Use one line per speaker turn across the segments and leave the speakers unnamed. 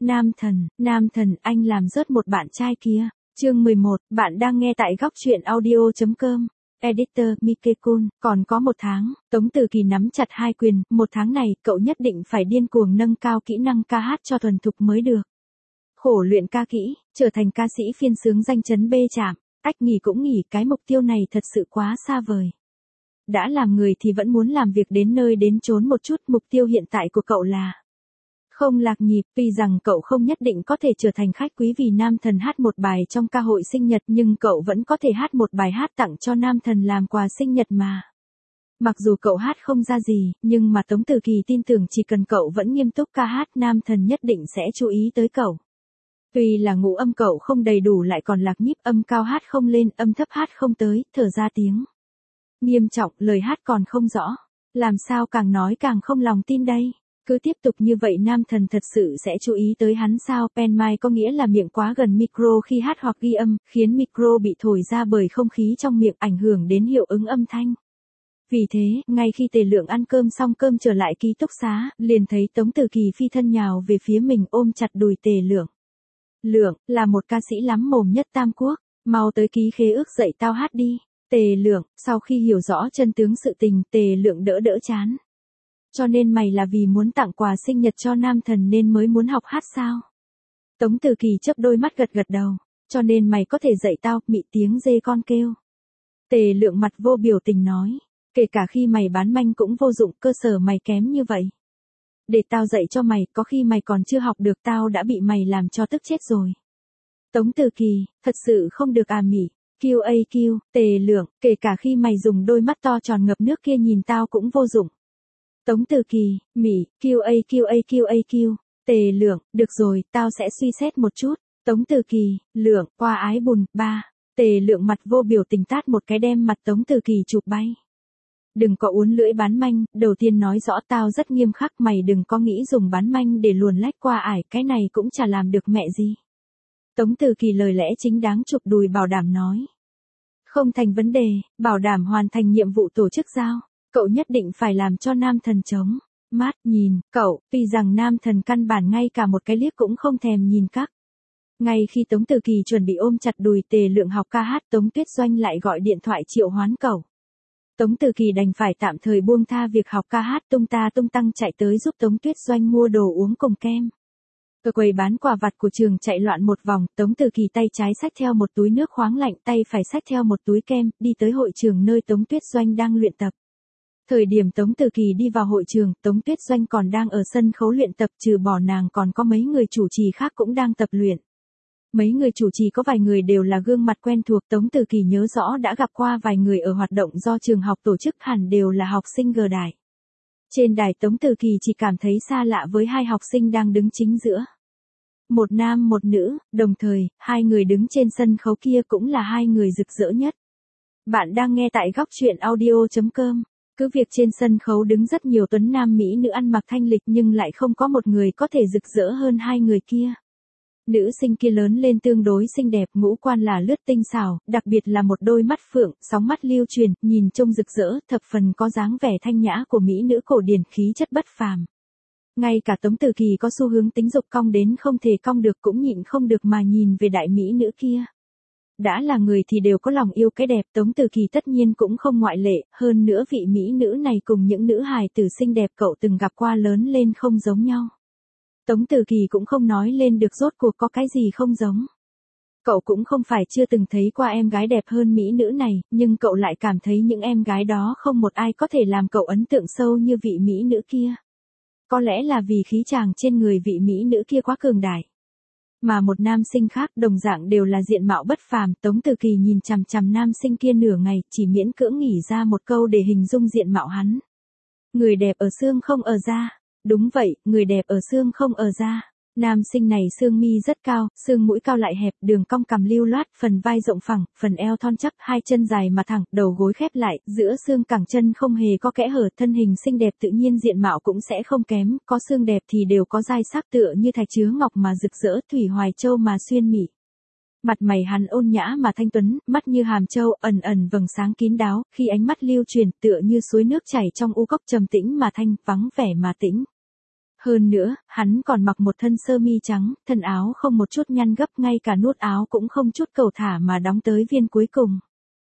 Nam thần, anh làm rớt một bạn trai kia. Chương 11, bạn đang nghe tại góc truyện audio.com. Editor, Mikekun, còn có 1 tháng, Tống Từ Kỳ nắm chặt hai quyền, 1 tháng này, cậu nhất định phải điên cuồng nâng cao kỹ năng ca hát cho thuần thục mới được. Khổ luyện ca kỹ, trở thành ca sĩ phiên xướng danh chấn bê chạm, nghỉ cũng nghỉ, cái mục tiêu này thật sự quá xa vời. Đã làm người thì vẫn muốn làm việc đến nơi đến chốn một chút, mục tiêu hiện tại của cậu là không lạc nhịp, tuy rằng cậu không nhất định có thể trở thành khách quý vì nam thần hát một bài trong ca hội sinh nhật, nhưng cậu vẫn có thể hát một bài hát tặng cho nam thần làm quà sinh nhật mà. Mặc dù cậu hát không ra gì, nhưng mà Tống Từ Kỳ tin tưởng chỉ cần cậu vẫn nghiêm túc ca hát, nam thần nhất định sẽ chú ý tới cậu. Tuy là ngũ âm cậu không đầy đủ lại còn lạc nhịp, âm cao hát không lên, âm thấp hát không tới, thở ra tiếng nghiêm trọng, lời hát còn không rõ. Làm sao càng nói càng không lòng tin đây? Cứ tiếp tục như vậy nam thần thật sự sẽ chú ý tới hắn sao? Pen mic có nghĩa là miệng quá gần micro khi hát hoặc ghi âm, khiến micro bị thổi ra bởi không khí trong miệng, ảnh hưởng đến hiệu ứng âm thanh. Vì thế, ngay khi Tề Lượng ăn cơm xong cơm trở lại ký túc xá, liền thấy Tống Từ Kỳ phi thân nhào về phía mình, ôm chặt đùi Tề Lượng. Lượng, là một ca sĩ lắm mồm nhất Tam Quốc, mau tới ký khế ước dạy tao hát đi. Tề Lượng, sau khi hiểu rõ chân tướng sự tình, Tề Lượng đỡ chán. Cho nên mày là vì muốn tặng quà sinh nhật cho nam thần nên mới muốn học hát sao? Tống Từ Kỳ chớp đôi mắt gật đầu. Cho nên mày có thể dạy tao, mị tiếng dê con kêu. Tề Lượng mặt vô biểu tình nói. Kể cả khi mày bán manh cũng vô dụng, cơ sở mày kém như vậy. Để tao dạy cho mày, có khi mày còn chưa học được tao đã bị mày làm cho tức chết rồi. Tống Từ Kỳ, thật sự không được à mỉ. QAQ, Tề Lượng, kể cả khi mày dùng đôi mắt to tròn ngập nước kia nhìn tao cũng vô dụng. Tống Từ Kỳ, mỉ, QAQ, Tề Lượng, được rồi, tao sẽ suy xét một chút. Tống Từ Kỳ, Lượng, qua ái bùn, 3. Tề Lượng mặt vô biểu tình tát một cái đem mặt Tống Từ Kỳ chụp bay. Đừng có uốn lưỡi bán manh, đầu tiên nói rõ tao rất nghiêm khắc, mày đừng có nghĩ dùng bán manh để luồn lách qua ải, cái này cũng chả làm được mẹ gì. Tống Từ Kỳ lời lẽ chính đáng chụp đùi bảo đảm nói. Không thành vấn đề, bảo đảm hoàn thành nhiệm vụ tổ chức giao. Cậu nhất định phải làm cho nam thần chống mắt nhìn cậu, tuy rằng nam thần căn bản ngay cả một cái liếc cũng không thèm nhìn các. Ngay khi Tống Từ Kỳ chuẩn bị ôm chặt đùi Tề Lượng học ca hát, Tống Tuyết Doanh lại gọi điện thoại triệu hoán cậu. Tống Từ Kỳ đành phải tạm thời buông tha việc học ca hát, tung ta tung tăng chạy tới giúp Tống Tuyết Doanh mua đồ uống cùng kem. Ở quầy bán quà vặt của trường chạy loạn một vòng, Tống Từ Kỳ tay trái xách theo một túi nước khoáng lạnh, tay phải xách theo một túi kem, đi tới hội trường nơi Tống Tuyết Doanh đang luyện tập. Thời điểm Tống Từ Kỳ đi vào hội trường, Tống Tuyết Doanh còn đang ở sân khấu luyện tập, trừ bỏ nàng còn có mấy người chủ trì khác cũng đang tập luyện. Mấy người chủ trì có vài người đều là gương mặt quen thuộc, Tống Từ Kỳ nhớ rõ đã gặp qua vài người ở hoạt động do trường học tổ chức, hẳn đều là học sinh G đài. Trên đài Tống Từ Kỳ chỉ cảm thấy xa lạ với hai học sinh đang đứng chính giữa. Một nam một nữ, đồng thời, hai người đứng trên sân khấu kia cũng là hai người rực rỡ nhất. Bạn đang nghe tại góc truyện audio.com. Cứ việc trên sân khấu đứng rất nhiều tuấn nam mỹ nữ ăn mặc thanh lịch nhưng lại không có một người có thể rực rỡ hơn hai người kia. Nữ sinh kia lớn lên tương đối xinh đẹp, ngũ quan là lướt tinh xảo, đặc biệt là một đôi mắt phượng, sóng mắt lưu truyền, nhìn trông rực rỡ, thập phần có dáng vẻ thanh nhã của mỹ nữ cổ điển, khí chất bất phàm. Ngay cả Tống Từ Kỳ có xu hướng tính dục cong đến không thể cong được cũng nhịn không được mà nhìn về đại mỹ nữ kia. Đã là người thì đều có lòng yêu cái đẹp, Tống Từ Kỳ tất nhiên cũng không ngoại lệ, hơn nữa vị mỹ nữ này cùng những nữ hài tử xinh đẹp cậu từng gặp qua lớn lên không giống nhau. Tống Từ Kỳ cũng không nói lên được rốt cuộc có cái gì không giống. Cậu cũng không phải chưa từng thấy qua em gái đẹp hơn mỹ nữ này, nhưng cậu lại cảm thấy những em gái đó không một ai có thể làm cậu ấn tượng sâu như vị mỹ nữ kia. Có lẽ là vì khí chàng trên người vị mỹ nữ kia quá cường đại. Mà một nam sinh khác đồng dạng đều là diện mạo bất phàm, Tống Từ Kỳ nhìn chằm chằm nam sinh kia nửa ngày, chỉ miễn cưỡng nghĩ ra một câu để hình dung diện mạo hắn. Người đẹp ở xương không ở da. Đúng vậy, người đẹp ở xương không ở da. Nam sinh này xương mi rất cao, xương mũi cao lại hẹp, đường cong cằm lưu loát, phần vai rộng phẳng, phần eo thon chắc, hai chân dài mà thẳng, đầu gối khép lại, giữa xương cẳng chân không hề có kẽ hở, thân hình xinh đẹp tự nhiên diện mạo cũng sẽ không kém, có xương đẹp thì đều có dai sắc tựa như thạch chứa ngọc mà rực rỡ, thủy hoài châu mà xuyên mị. Mặt mày hắn ôn nhã mà thanh tuấn, mắt như hàm châu, ẩn ẩn vầng sáng kín đáo, khi ánh mắt lưu truyền tựa như suối nước chảy trong u cốc, trầm tĩnh mà thanh, vắng vẻ mà tĩnh. Hơn nữa, hắn còn mặc một thân sơ mi trắng, thân áo không một chút nhăn gấp, ngay cả nút áo cũng không chút cầu thả mà đóng tới viên cuối cùng.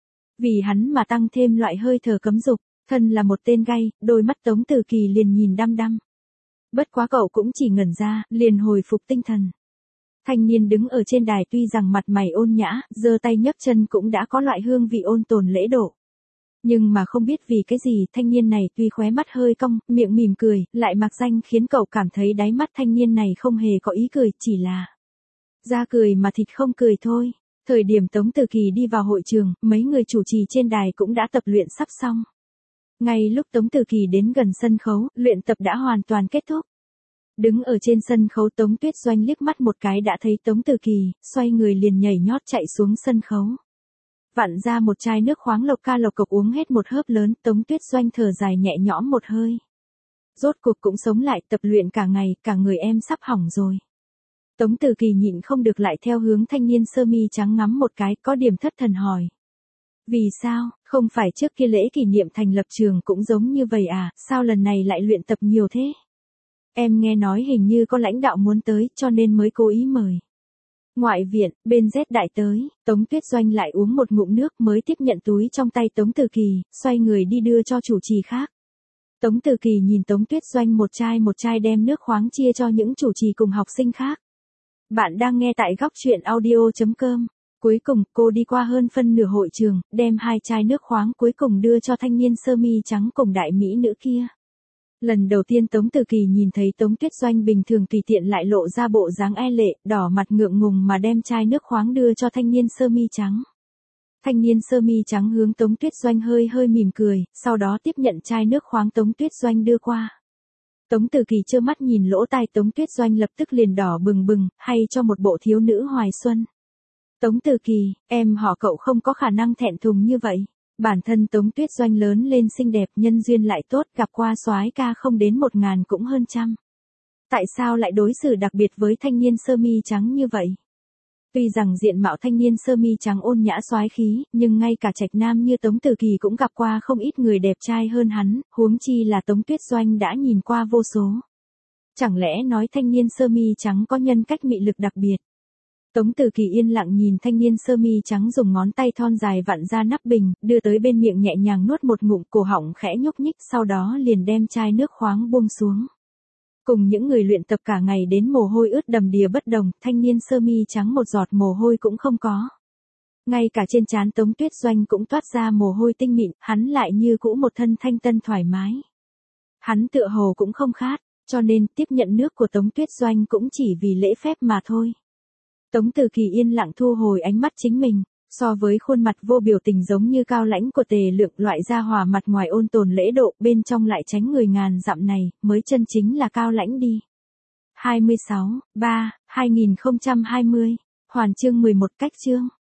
Vì hắn mà tăng thêm loại hơi thở cấm dục, thân là một tên gay, đôi mắt Tống Từ Kỳ liền nhìn đăm đăm. Bất quá cậu cũng chỉ ngẩn ra, liền hồi phục tinh thần. Thanh niên đứng ở trên đài tuy rằng mặt mày ôn nhã, giơ tay nhấc chân cũng đã có loại hương vị ôn tồn lễ độ. Nhưng mà không biết vì cái gì thanh niên này tuy khóe mắt hơi cong, miệng mỉm cười, lại mặc danh khiến cậu cảm thấy đáy mắt thanh niên này không hề có ý cười, chỉ là da cười mà thịt không cười thôi. Thời điểm Tống Từ Kỳ đi vào hội trường, mấy người chủ trì trên đài cũng đã tập luyện sắp xong. Ngay lúc Tống Từ Kỳ đến gần sân khấu, luyện tập đã hoàn toàn kết thúc. Đứng ở trên sân khấu Tống Tuyết Doanh liếc mắt một cái đã thấy Tống Từ Kỳ, xoay người liền nhảy nhót chạy xuống sân khấu. Vặn ra một chai nước khoáng lộc ca lộc cộc uống hết một hớp lớn, Tống Tuyết Doanh thở dài nhẹ nhõm một hơi. Rốt cuộc cũng sống lại, tập luyện cả ngày, cả người em sắp hỏng rồi. Tống Từ Kỳ nhịn không được lại theo hướng thanh niên sơ mi trắng ngắm một cái, có điểm thất thần hỏi. Vì sao, không phải trước kia lễ kỷ niệm thành lập trường cũng giống như vậy à, sao lần này lại luyện tập nhiều thế? Em nghe nói hình như có lãnh đạo muốn tới, cho nên mới cố ý mời. Ngoại viện, bên Z đại tới, Tống Tuyết Doanh lại uống một ngụm nước mới tiếp nhận túi trong tay Tống Từ Kỳ, xoay người đi đưa cho chủ trì khác. Tống Từ Kỳ nhìn Tống Tuyết Doanh một chai đem nước khoáng chia cho những chủ trì cùng học sinh khác. Bạn đang nghe tại góc truyện audio.com. Cuối cùng, cô đi qua hơn phân nửa hội trường, đem 2 chai nước khoáng cuối cùng đưa cho thanh niên sơ mi trắng cùng đại mỹ nữ kia. Lần đầu tiên Tống Từ Kỳ nhìn thấy Tống Tuyết Doanh bình thường tùy tiện lại lộ ra bộ dáng e lệ, đỏ mặt ngượng ngùng mà đem chai nước khoáng đưa cho thanh niên sơ mi trắng. Thanh niên sơ mi trắng hướng Tống Tuyết Doanh hơi mỉm cười, sau đó tiếp nhận chai nước khoáng Tống Tuyết Doanh đưa qua. Tống Từ Kỳ trơ mắt nhìn lỗ tai Tống Tuyết Doanh lập tức liền đỏ bừng, hay cho một bộ thiếu nữ hoài xuân. Tống Từ Kỳ, em họ cậu không có khả năng thẹn thùng như vậy. Bản thân Tống Tuyết Doanh lớn lên xinh đẹp, nhân duyên lại tốt, gặp qua soái ca không đến 1000 cũng hơn trăm. Tại sao lại đối xử đặc biệt với thanh niên sơ mi trắng như vậy? Tuy rằng diện mạo thanh niên sơ mi trắng ôn nhã soái khí, nhưng ngay cả trạch nam như Tống Từ Kỳ cũng gặp qua không ít người đẹp trai hơn hắn, huống chi là Tống Tuyết Doanh đã nhìn qua vô số. Chẳng lẽ nói thanh niên sơ mi trắng có nhân cách mị lực đặc biệt? Tống Từ Kỳ yên lặng nhìn thanh niên sơ mi trắng dùng ngón tay thon dài vặn ra nắp bình, đưa tới bên miệng nhẹ nhàng nuốt một ngụm, cổ họng khẽ nhúc nhích, sau đó liền đem chai nước khoáng buông xuống. Cùng những người luyện tập cả ngày đến mồ hôi ướt đầm đìa bất đồng, thanh niên sơ mi trắng một giọt mồ hôi cũng không có. Ngay cả trên trán Tống Tuyết Doanh cũng toát ra mồ hôi tinh mịn, hắn lại như cũ một thân thanh tân thoải mái. Hắn tựa hồ cũng không khát, cho nên tiếp nhận nước của Tống Tuyết Doanh cũng chỉ vì lễ phép mà thôi. Tống Từ Kỳ yên lặng thu hồi ánh mắt chính mình, so với khuôn mặt vô biểu tình giống như cao lãnh của Tề Lượng, loại gia hòa mặt ngoài ôn tồn lễ độ, bên trong lại tránh người ngàn dặm này, mới chân chính là cao lãnh đi. 26/3/2020, Hoàn chương 11 cách chương.